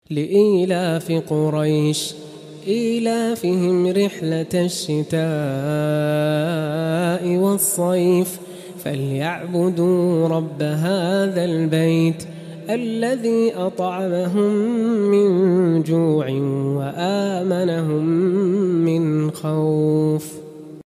لإيلاف قريش إيلافهم رحلة الشتاء والصيف فليعبدوا رب هذا البيت الذي أطعمهم من جوع وآمنهم